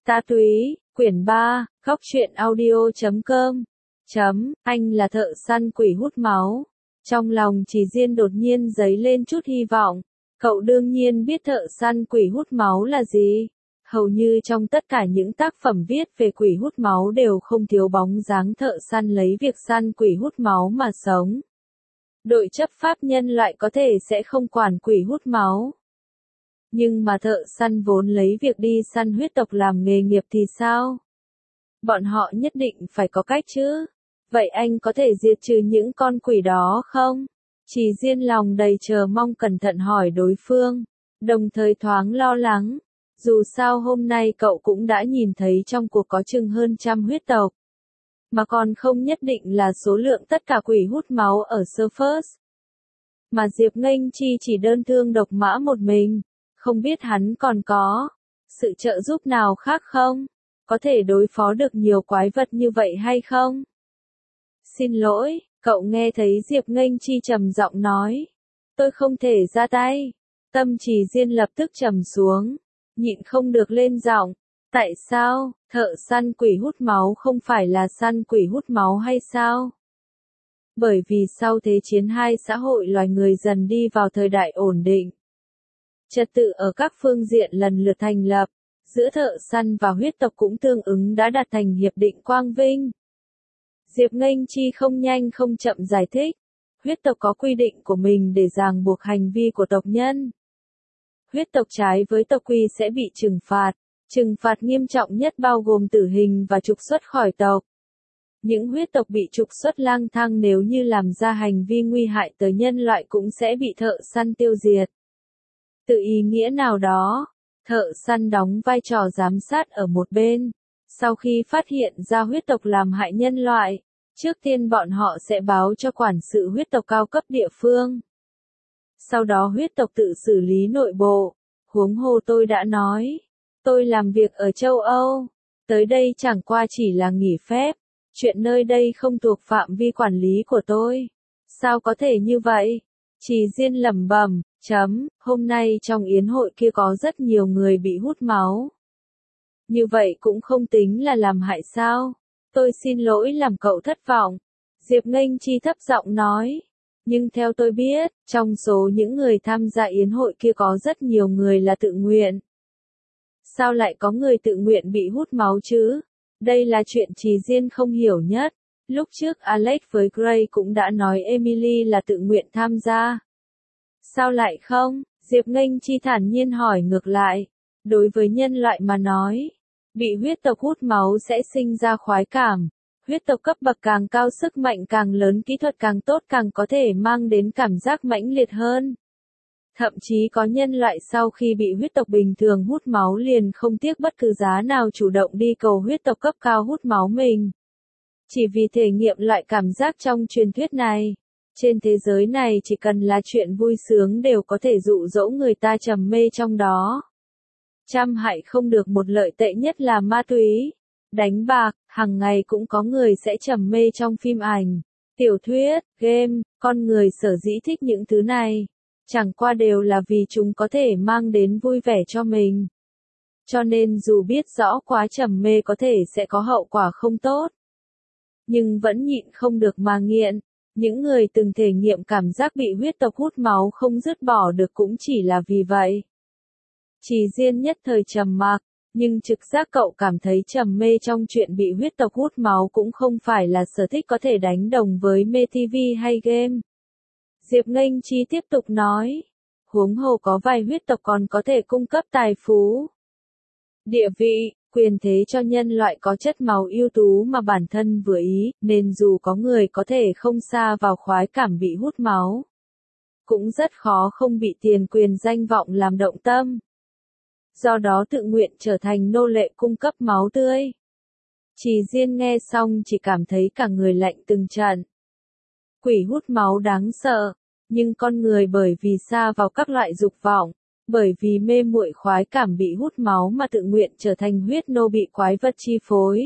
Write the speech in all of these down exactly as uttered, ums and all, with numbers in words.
Ta Túy, quyển ba, góc truyện audio chấm com. Chấm, anh là thợ săn quỷ hút máu. Trong lòng Trì Diên đột nhiên dấy lên chút hy vọng. Cậu đương nhiên biết thợ săn quỷ hút máu là gì. Hầu như trong tất cả những tác phẩm viết về quỷ hút máu đều không thiếu bóng dáng thợ săn lấy việc săn quỷ hút máu mà sống. Đội chấp pháp nhân loại có thể sẽ không quản quỷ hút máu. Nhưng mà thợ săn vốn lấy việc đi săn huyết tộc làm nghề nghiệp thì sao? Bọn họ nhất định phải có cách chứ. Vậy anh có thể diệt trừ những con quỷ đó không? Trì Diên lòng đầy chờ mong cẩn thận hỏi đối phương, đồng thời thoáng lo lắng. Dù sao hôm nay cậu cũng đã nhìn thấy trong cuộc có chừng hơn trăm huyết tộc. Mà còn không nhất định là số lượng tất cả quỷ hút máu ở Surface. Mà Diệp Nghênh Chi chỉ đơn thương độc mã một mình. Không biết hắn còn có sự trợ giúp nào khác không? Có thể đối phó được nhiều quái vật như vậy hay không? Xin lỗi, cậu nghe thấy Diệp Nghênh Chi trầm giọng nói. Tôi không thể ra tay. Tâm Trì Diên lập tức trầm xuống, nhịn không được lên giọng. Tại sao, thợ săn quỷ hút máu không phải là săn quỷ hút máu hay sao? Bởi vì sau Thế chiến hai xã hội loài người dần đi vào thời đại ổn định. Trật tự ở các phương diện lần lượt thành lập, giữa thợ săn và huyết tộc cũng tương ứng đã đạt thành hiệp định Quang Vinh. Diệp Nghênh Chi không nhanh không chậm giải thích, huyết tộc có quy định của mình để ràng buộc hành vi của tộc nhân. Huyết tộc trái với tộc quy sẽ bị trừng phạt, trừng phạt nghiêm trọng nhất bao gồm tử hình và trục xuất khỏi tộc. Những huyết tộc bị trục xuất lang thang nếu như làm ra hành vi nguy hại tới nhân loại cũng sẽ bị thợ săn tiêu diệt. Từ ý nghĩa nào đó, thợ săn đóng vai trò giám sát ở một bên. Sau khi phát hiện ra huyết tộc làm hại nhân loại, trước tiên bọn họ sẽ báo cho quản sự huyết tộc cao cấp địa phương. Sau đó huyết tộc tự xử lý nội bộ. Huống hồ tôi đã nói, tôi làm việc ở châu Âu, tới đây chẳng qua chỉ là nghỉ phép, chuyện nơi đây không thuộc phạm vi quản lý của tôi. Sao có thể như vậy? Trì Diên lẩm bẩm. Chấm, hôm nay trong yến hội kia có rất nhiều người bị hút máu. Như vậy cũng không tính là làm hại sao? Tôi xin lỗi làm cậu thất vọng. Diệp Nghênh Chi thấp giọng nói. Nhưng theo tôi biết, trong số những người tham gia yến hội kia có rất nhiều người là tự nguyện. Sao lại có người tự nguyện bị hút máu chứ? Đây là chuyện Trì Diên không hiểu nhất. Lúc trước Alex với Gray cũng đã nói Emily là tự nguyện tham gia. Sao lại không? Diệp Nghênh Chi thản nhiên hỏi ngược lại. Đối với nhân loại mà nói, bị huyết tộc hút máu sẽ sinh ra khoái cảm. Huyết tộc cấp bậc càng cao sức mạnh càng lớn kỹ thuật càng tốt càng có thể mang đến cảm giác mãnh liệt hơn. Thậm chí có nhân loại sau khi bị huyết tộc bình thường hút máu liền không tiếc bất cứ giá nào chủ động đi cầu huyết tộc cấp cao hút máu mình. Chỉ vì thể nghiệm loại cảm giác trong truyền thuyết này. Trên thế giới này chỉ cần là chuyện vui sướng đều có thể dụ dỗ người ta trầm mê trong đó. Trăm hại không được một lợi, tệ nhất là ma túy, đánh bạc, hàng ngày cũng có người sẽ trầm mê trong phim ảnh, tiểu thuyết, game, con người sở dĩ thích những thứ này. Chẳng qua đều là vì chúng có thể mang đến vui vẻ cho mình. Cho nên dù biết rõ quá trầm mê có thể sẽ có hậu quả không tốt, nhưng vẫn nhịn không được mà nghiện. Những người từng thể nghiệm cảm giác bị huyết tộc hút máu không dứt bỏ được cũng chỉ là vì vậy. Trì Diên nhất thời trầm mặc, nhưng trực giác cậu cảm thấy trầm mê trong chuyện bị huyết tộc hút máu cũng không phải là sở thích có thể đánh đồng với mê ti vi hay game. Diệp Nghênh Chi tiếp tục nói, huống hồ có vài huyết tộc còn có thể cung cấp tài phú, địa vị, quyền thế cho nhân loại có chất máu ưu tú mà bản thân vừa ý, nên dù có người có thể không sa vào khoái cảm bị hút máu, cũng rất khó không bị tiền quyền danh vọng làm động tâm. Do đó tự nguyện trở thành nô lệ cung cấp máu tươi. Trì Diên nghe xong chỉ cảm thấy cả người lạnh từng trận. Quỷ hút máu đáng sợ, nhưng con người bởi vì sa vào các loại dục vọng, bởi vì mê muội khoái cảm bị hút máu mà tự nguyện trở thành huyết nô bị quái vật chi phối.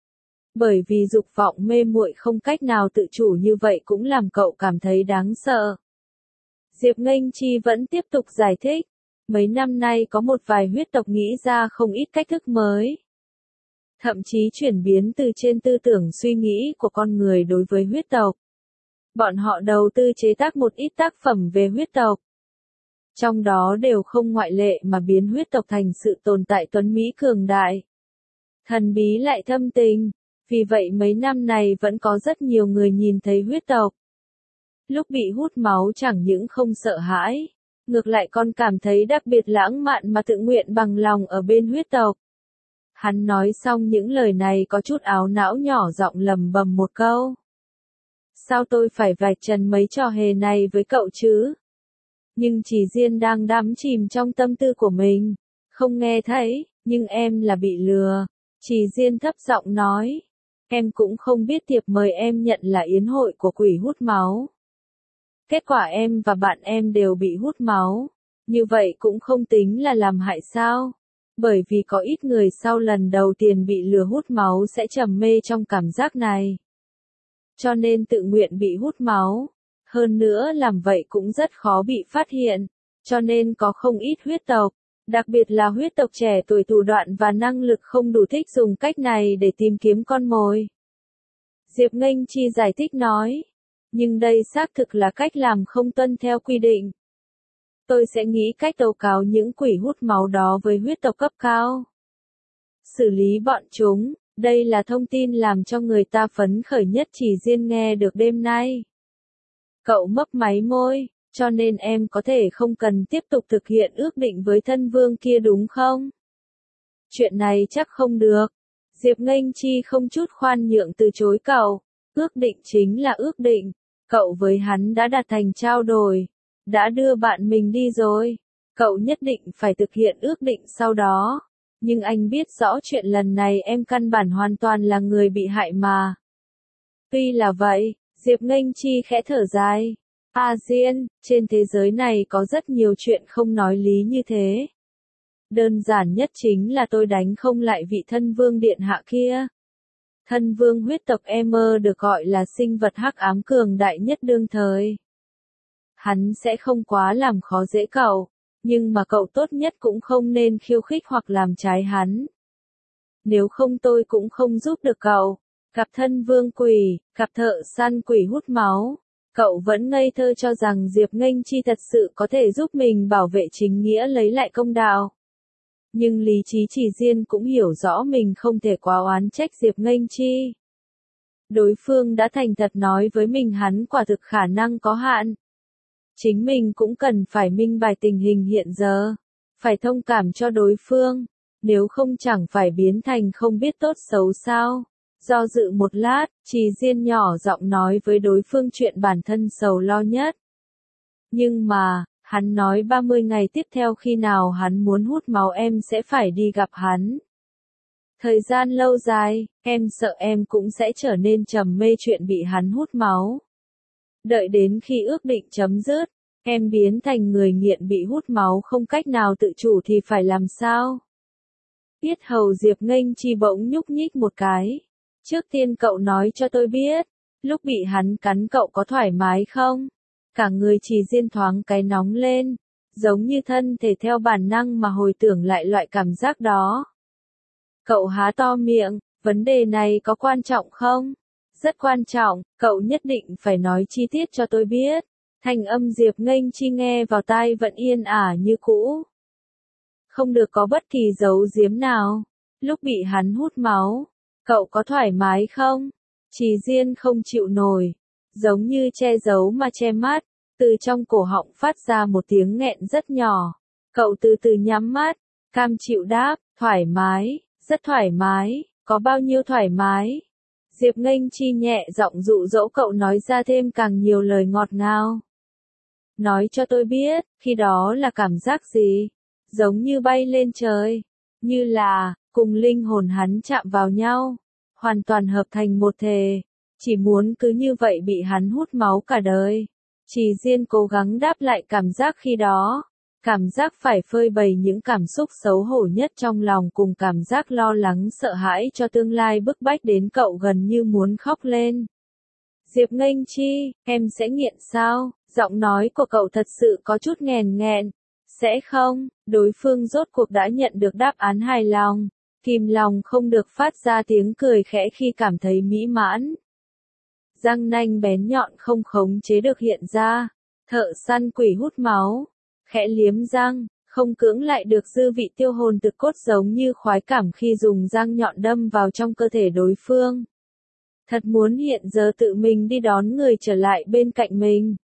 Bởi vì dục vọng mê muội không cách nào tự chủ như vậy cũng làm cậu cảm thấy đáng sợ. Diệp Nghênh Chi vẫn tiếp tục giải thích. Mấy năm nay có một vài huyết tộc nghĩ ra không ít cách thức mới. thậm chí chuyển biến từ trên tư tưởng suy nghĩ của con người đối với huyết tộc. Bọn họ đầu tư chế tác một ít tác phẩm về huyết tộc. Trong đó đều không ngoại lệ mà biến huyết tộc thành sự tồn tại tuấn mỹ cường đại. Thần bí lại thâm tình, vì vậy mấy năm này vẫn có rất nhiều người nhìn thấy huyết tộc. Lúc bị hút máu chẳng những không sợ hãi, ngược lại còn cảm thấy đặc biệt lãng mạn mà tự nguyện bằng lòng ở bên huyết tộc. Hắn nói xong những lời này có chút áo não nhỏ giọng lầm bầm một câu. Sao tôi phải vạch trần mấy trò hề này với cậu chứ? Nhưng chỉ Diên đang đắm chìm trong tâm tư của mình, không nghe thấy, nhưng em là bị lừa. Chỉ Diên thấp giọng nói, em cũng không biết thiệp mời em nhận là yến hội của quỷ hút máu. Kết quả em và bạn em đều bị hút máu, như vậy cũng không tính là làm hại sao? Bởi vì có ít người sau lần đầu tiên bị lừa hút máu sẽ trầm mê trong cảm giác này. Cho nên tự nguyện bị hút máu. Hơn nữa làm vậy cũng rất khó bị phát hiện, cho nên có không ít huyết tộc, đặc biệt là huyết tộc trẻ tuổi thủ đoạn và năng lực không đủ thích dùng cách này để tìm kiếm con mồi. Diệp Nghênh Chi giải thích nói, nhưng đây xác thực là cách làm không tuân theo quy định. Tôi sẽ nghĩ cách tố cáo những quỷ hút máu đó với huyết tộc cấp cao. Xử lý bọn chúng, đây là thông tin làm cho người ta phấn khởi nhất Chỉ Diên nghe được đêm nay. Cậu mấp máy môi, cho nên em có thể không cần tiếp tục thực hiện ước định với thân vương kia đúng không? Chuyện này chắc không được. Diệp Nghênh Chi không chút khoan nhượng từ chối cậu. Ước định chính là ước định. Cậu với hắn đã đạt thành trao đổi. Đã đưa bạn mình đi rồi. Cậu nhất định phải thực hiện ước định sau đó. Nhưng anh biết rõ chuyện lần này em căn bản hoàn toàn là người bị hại mà. Tuy là vậy, Diệp Nghênh Chi khẽ thở dài. A Diên, trên thế giới này có rất nhiều chuyện không nói lý như thế. Đơn giản nhất chính là tôi đánh không lại vị thân vương điện hạ kia. Thân vương huyết tộc Emer được gọi là sinh vật hắc ám cường đại nhất đương thời. Hắn sẽ không quá làm khó dễ cậu, nhưng mà cậu tốt nhất cũng không nên khiêu khích hoặc làm trái hắn. Nếu không tôi cũng không giúp được cậu. Cặp thân vương quỷ, cặp thợ săn quỷ hút máu. Cậu vẫn ngây thơ cho rằng Diệp Nghênh Chi thật sự có thể giúp mình bảo vệ chính nghĩa lấy lại công đạo. Nhưng lý trí Chỉ Diên cũng hiểu rõ mình không thể quá oán trách Diệp Nghênh Chi. Đối phương đã thành thật nói với mình hắn quả thực khả năng có hạn. Chính mình cũng cần phải minh bạch tình hình hiện giờ. Phải thông cảm cho đối phương. Nếu không chẳng phải biến thành không biết tốt xấu sao. Do dự một lát, Chỉ Diên nhỏ giọng nói với đối phương chuyện bản thân sầu lo nhất. Nhưng mà, hắn nói ba mươi ngày tiếp theo khi nào hắn muốn hút máu em sẽ phải đi gặp hắn. Thời gian lâu dài, em sợ em cũng sẽ trở nên trầm mê chuyện bị hắn hút máu. Đợi đến khi ước định chấm dứt, em biến thành người nghiện bị hút máu không cách nào tự chủ thì phải làm sao? Yết hầu Diệp Nghênh Chi bỗng nhúc nhích một cái. Trước tiên cậu nói cho tôi biết, lúc bị hắn cắn cậu có thoải mái không? Cả người Chỉ Diên thoáng cái nóng lên, giống như thân thể theo bản năng mà hồi tưởng lại loại cảm giác đó. Cậu há to miệng, vấn đề này có quan trọng không? Rất quan trọng, cậu nhất định phải nói chi tiết cho tôi biết. Thanh âm Diệp Nghênh Chi nghe vào tai vẫn yên ả như cũ. Không được có bất kỳ giấu giếm nào. Lúc bị hắn hút máu, cậu có thoải mái không? Chỉ Diên không chịu nổi, giống như che giấu mà che mắt, từ trong cổ họng phát ra một tiếng nghẹn rất nhỏ. Cậu từ từ nhắm mắt, cam chịu đáp, thoải mái, rất thoải mái, có bao nhiêu thoải mái? Diệp Nghênh Chi nhẹ giọng dụ dỗ cậu nói ra thêm càng nhiều lời ngọt ngào. Nói cho tôi biết, khi đó là cảm giác gì? Giống như bay lên trời, như là cùng linh hồn hắn chạm vào nhau, hoàn toàn hợp thành một thể, chỉ muốn cứ như vậy bị hắn hút máu cả đời. Chỉ Diên cố gắng đáp lại cảm giác khi đó, cảm giác phải phơi bày những cảm xúc xấu hổ nhất trong lòng cùng cảm giác lo lắng sợ hãi cho tương lai bức bách đến cậu gần như muốn khóc lên. Diệp Nghênh Chi, em sẽ nghiện sao? Giọng nói của cậu thật sự có chút nghèn nghẹn. Sẽ không, đối phương rốt cuộc đã nhận được đáp án hài lòng. kìm lòng không được phát ra tiếng cười khẽ khi cảm thấy mỹ mãn. Răng nanh bén nhọn không khống chế được hiện ra, thợ săn quỷ hút máu, khẽ liếm răng, không cưỡng lại được dư vị tiêu hồn thực cốt giống như khoái cảm khi dùng răng nhọn đâm vào trong cơ thể đối phương. Thật muốn hiện giờ tự mình đi đón người trở lại bên cạnh mình.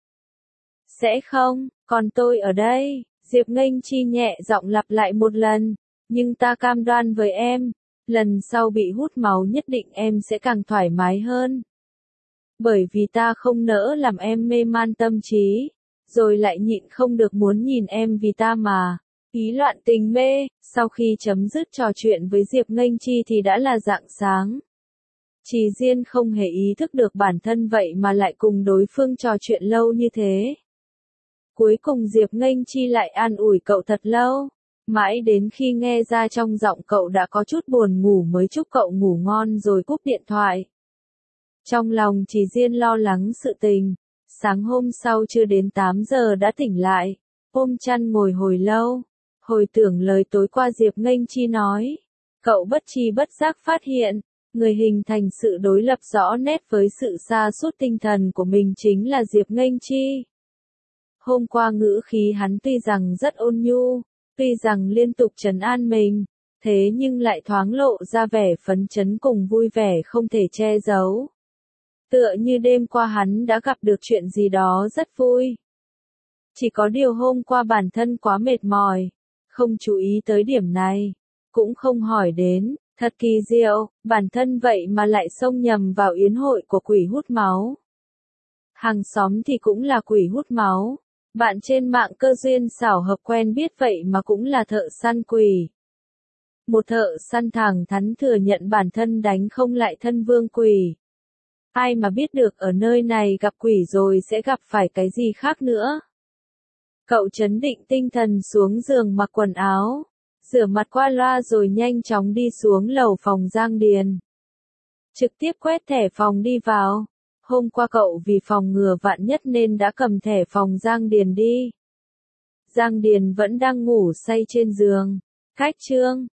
Sẽ không, còn tôi ở đây, Diệp Nghênh Chi nhẹ giọng lặp lại một lần, nhưng ta cam đoan với em, lần sau bị hút máu nhất định em sẽ càng thoải mái hơn. Bởi vì ta không nỡ làm em mê man tâm trí, rồi lại nhịn không được muốn nhìn em vì ta mà. Ý loạn tình mê, sau khi chấm dứt trò chuyện với Diệp Nghênh Chi thì đã là rạng sáng. Trì Diên không hề ý thức được bản thân vậy mà lại cùng đối phương trò chuyện lâu như thế. Cuối cùng Diệp Nghênh Chi lại an ủi cậu thật lâu, mãi đến khi nghe ra trong giọng cậu đã có chút buồn ngủ mới chúc cậu ngủ ngon rồi cúp điện thoại. Trong lòng Trì Diên lo lắng sự tình, sáng hôm sau chưa đến tám giờ đã tỉnh lại, ôm chăn ngồi hồi lâu, hồi tưởng lời tối qua Diệp Nghênh Chi nói. Cậu bất tri bất giác phát hiện, người hình thành sự đối lập rõ nét với sự sa sút tinh thần của mình chính là Diệp Nghênh Chi. Hôm qua ngữ khí hắn tuy rằng rất ôn nhu, tuy rằng liên tục trấn an mình, thế nhưng lại thoáng lộ ra vẻ phấn chấn cùng vui vẻ không thể che giấu. Tựa như đêm qua hắn đã gặp được chuyện gì đó rất vui. Chỉ có điều hôm qua bản thân quá mệt mỏi, không chú ý tới điểm này, cũng không hỏi đến, thật kỳ diệu, bản thân vậy mà lại xông nhầm vào yến hội của quỷ hút máu. Hàng xóm thì cũng là quỷ hút máu, bạn trên mạng cơ duyên xảo hợp quen biết vậy mà cũng là thợ săn quỷ. Một thợ săn thẳng thắn thừa nhận bản thân đánh không lại thân vương quỷ. Ai mà biết được ở nơi này gặp quỷ rồi sẽ gặp phải cái gì khác nữa. Cậu trấn định tinh thần xuống giường mặc quần áo, rửa mặt qua loa rồi nhanh chóng đi xuống lầu phòng Giang Điền. Trực tiếp quét thẻ phòng đi vào. Hôm qua cậu vì phòng ngừa vạn nhất nên đã cầm thẻ phòng Giang Điền đi. Giang Điền vẫn đang ngủ say trên giường. Cách trương,